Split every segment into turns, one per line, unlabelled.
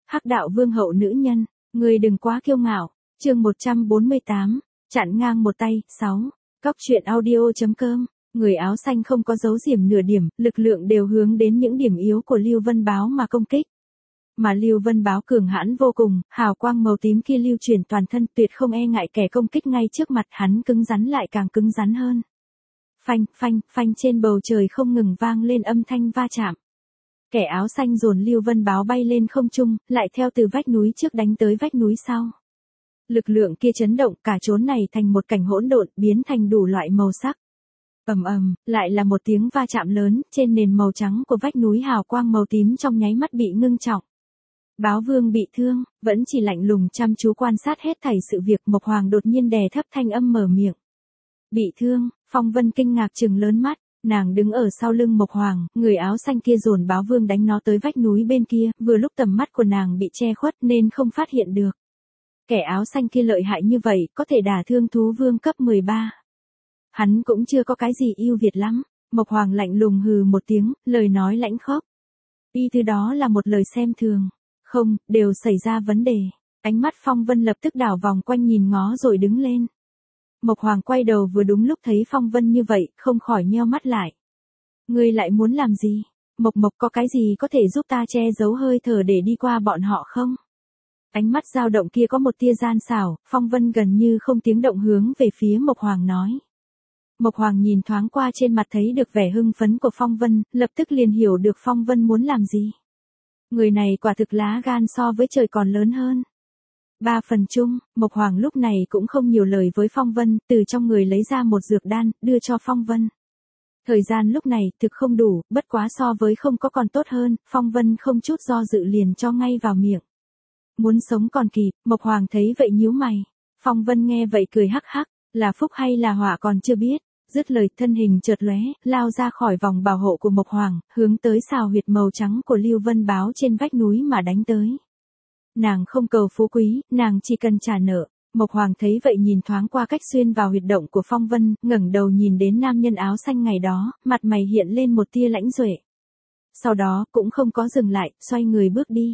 Hắc đạo vương hậu nữ nhân, người đừng quá kiêu ngạo. Chương 148, chặn ngang một tay. 6. Cóc truyện audio.com. Người áo xanh không có dấu diểm nửa điểm, lực lượng đều hướng đến những điểm yếu của Lưu Vân Báo mà công kích. Mà Lưu Vân Báo cường hãn vô cùng, hào quang màu tím kia lưu chuyển toàn thân, tuyệt không e ngại kẻ công kích ngay trước mặt, hắn cứng rắn lại càng cứng rắn hơn. Phanh, phanh, phanh, trên bầu trời không ngừng vang lên âm thanh va chạm. Kẻ áo xanh dồn Lưu Vân Báo bay lên không trung, lại theo từ vách núi trước đánh tới vách núi sau. Lực lượng kia chấn động cả chốn này thành một cảnh hỗn độn, biến thành đủ loại màu sắc. Ầm ầm, lại là một tiếng va chạm lớn, trên nền màu trắng của vách núi hào quang màu tím trong nháy mắt bị ngưng trọng. Báo Vương bị thương, vẫn chỉ lạnh lùng chăm chú quan sát hết thảy sự việc. Mộc Hoàng đột nhiên đè thấp thanh âm mở miệng. Bị thương? Phong Vân kinh ngạc trừng lớn mắt, nàng đứng ở sau lưng Mộc Hoàng, người áo xanh kia dồn Báo Vương đánh nó tới vách núi bên kia, vừa lúc tầm mắt của nàng bị che khuất nên không phát hiện được. Kẻ áo xanh kia lợi hại như vậy, có thể đả thương thú vương cấp 13. Hắn cũng chưa có cái gì ưu việt lắm. Mộc Hoàng lạnh lùng hừ một tiếng, lời nói lãnh khốc. Y thứ đó là một lời xem thường. Không, đều xảy ra vấn đề. Ánh mắt Phong Vân lập tức đảo vòng quanh nhìn ngó rồi đứng lên. Mộc Hoàng quay đầu vừa đúng lúc thấy Phong Vân như vậy, không khỏi nheo mắt lại. Ngươi lại muốn làm gì? Mộc Mộc, có cái gì có thể giúp ta che giấu hơi thở để đi qua bọn họ không? Ánh mắt dao động kia có một tia gian xảo, Phong Vân gần như không tiếng động hướng về phía Mộc Hoàng nói. Mộc Hoàng nhìn thoáng qua trên mặt thấy được vẻ hưng phấn của Phong Vân, lập tức liền hiểu được Phong Vân muốn làm gì. Người này quả thực lá gan so với trời còn lớn hơn. 3 phần chung, Mộc Hoàng lúc này cũng không nhiều lời với Phong Vân, từ trong người lấy ra một dược đan, đưa cho Phong Vân. Thời gian lúc này thực không đủ, bất quá so với không có còn tốt hơn, Phong Vân không chút do dự liền cho ngay vào miệng. Muốn sống còn kịp, Mộc Hoàng thấy vậy nhíu mày. Phong Vân nghe vậy cười hắc hắc, là phúc hay là họa còn chưa biết. Dứt lời thân hình chợt lóe, lao ra khỏi vòng bảo hộ của Mộc Hoàng, hướng tới xào huyệt màu trắng của Lưu Vân Báo trên vách núi mà đánh tới. Nàng không cầu phú quý, nàng chỉ cần trả nợ. Mộc Hoàng thấy vậy nhìn thoáng qua cách xuyên vào huyệt động của Phong Vân, ngẩng đầu nhìn đến nam nhân áo xanh ngày đó, mặt mày hiện lên một tia lãnh duệ. Sau đó, cũng không có dừng lại, xoay người bước đi.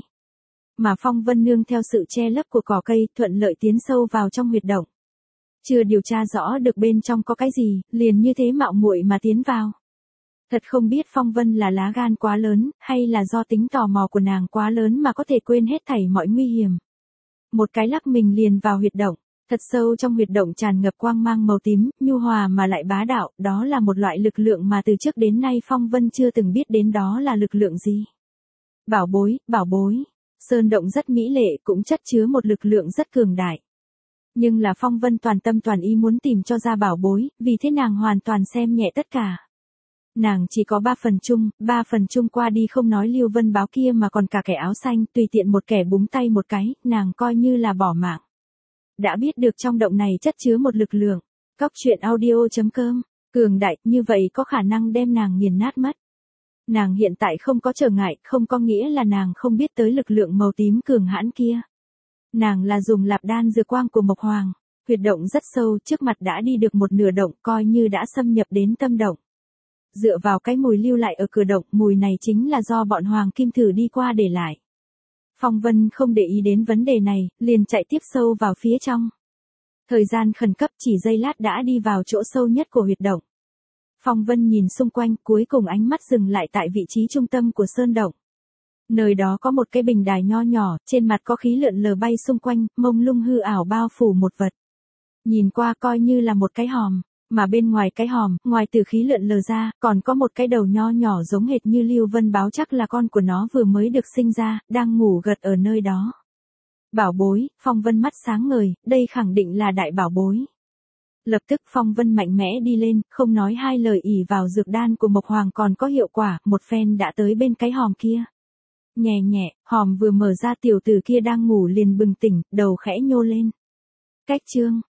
Mà Phong Vân nương theo sự che lấp của cỏ cây, thuận lợi tiến sâu vào trong huyệt động. Chưa điều tra rõ được bên trong có cái gì, liền như thế mạo muội mà tiến vào. Thật không biết Phong Vân là lá gan quá lớn, hay là do tính tò mò của nàng quá lớn mà có thể quên hết thảy mọi nguy hiểm. Một cái lắc mình liền vào huyệt động, thật sâu trong huyệt động tràn ngập quang mang màu tím, nhu hòa mà lại bá đạo, đó là một loại lực lượng mà từ trước đến nay Phong Vân chưa từng biết đến đó là lực lượng gì. Bảo bối, bảo bối. Sơn động rất mỹ lệ, cũng chất chứa một lực lượng rất cường đại. Nhưng là Phong Vân toàn tâm toàn ý muốn tìm cho ra bảo bối, vì thế nàng hoàn toàn xem nhẹ tất cả. Nàng chỉ có 3 phần chung qua đi không nói Lưu Vân Báo kia mà còn cả kẻ áo xanh, tùy tiện một kẻ búng tay một cái, nàng coi như là bỏ mạng. Đã biết được trong động này chất chứa một lực lượng. Cóc truyện audio.com, cường đại, như vậy có khả năng đem nàng nghiền nát mất. Nàng hiện tại không có trở ngại, không có nghĩa là nàng không biết tới lực lượng màu tím cường hãn kia. Nàng là dùng lạp đan dược quang của Mộc Hoàng, huyệt động rất sâu, trước mặt đã đi được một nửa động, coi như đã xâm nhập đến tâm động. Dựa vào cái mùi lưu lại ở cửa động, mùi này chính là do bọn Hoàng Kim Thử đi qua để lại. Phong Vân không để ý đến vấn đề này, liền chạy tiếp sâu vào phía trong. Thời gian khẩn cấp, chỉ giây lát đã đi vào chỗ sâu nhất của huyệt động. Phong Vân nhìn xung quanh, cuối cùng ánh mắt dừng lại tại vị trí trung tâm của sơn động. Nơi đó có một cái bình đài nho nhỏ, trên mặt có khí lượn lờ bay xung quanh, mông lung hư ảo bao phủ một vật. Nhìn qua coi như là một cái hòm, mà bên ngoài cái hòm, ngoài từ khí lượn lờ ra, còn có một cái đầu nho nhỏ giống hệt như Lưu Vân Báo, chắc là con của nó vừa mới được sinh ra, đang ngủ gật ở nơi đó. Bảo bối, Phong Vân mắt sáng ngời, đây khẳng định là đại bảo bối. Lập tức Phong Vân mạnh mẽ đi lên, không nói hai lời ỷ vào dược đan của Mộc Hoàng còn có hiệu quả, một phen đã tới bên cái hòm kia. Nhẹ nhẹ, hòm vừa mở ra tiểu tử kia đang ngủ liền bừng tỉnh, đầu khẽ nhô lên. Cách chương.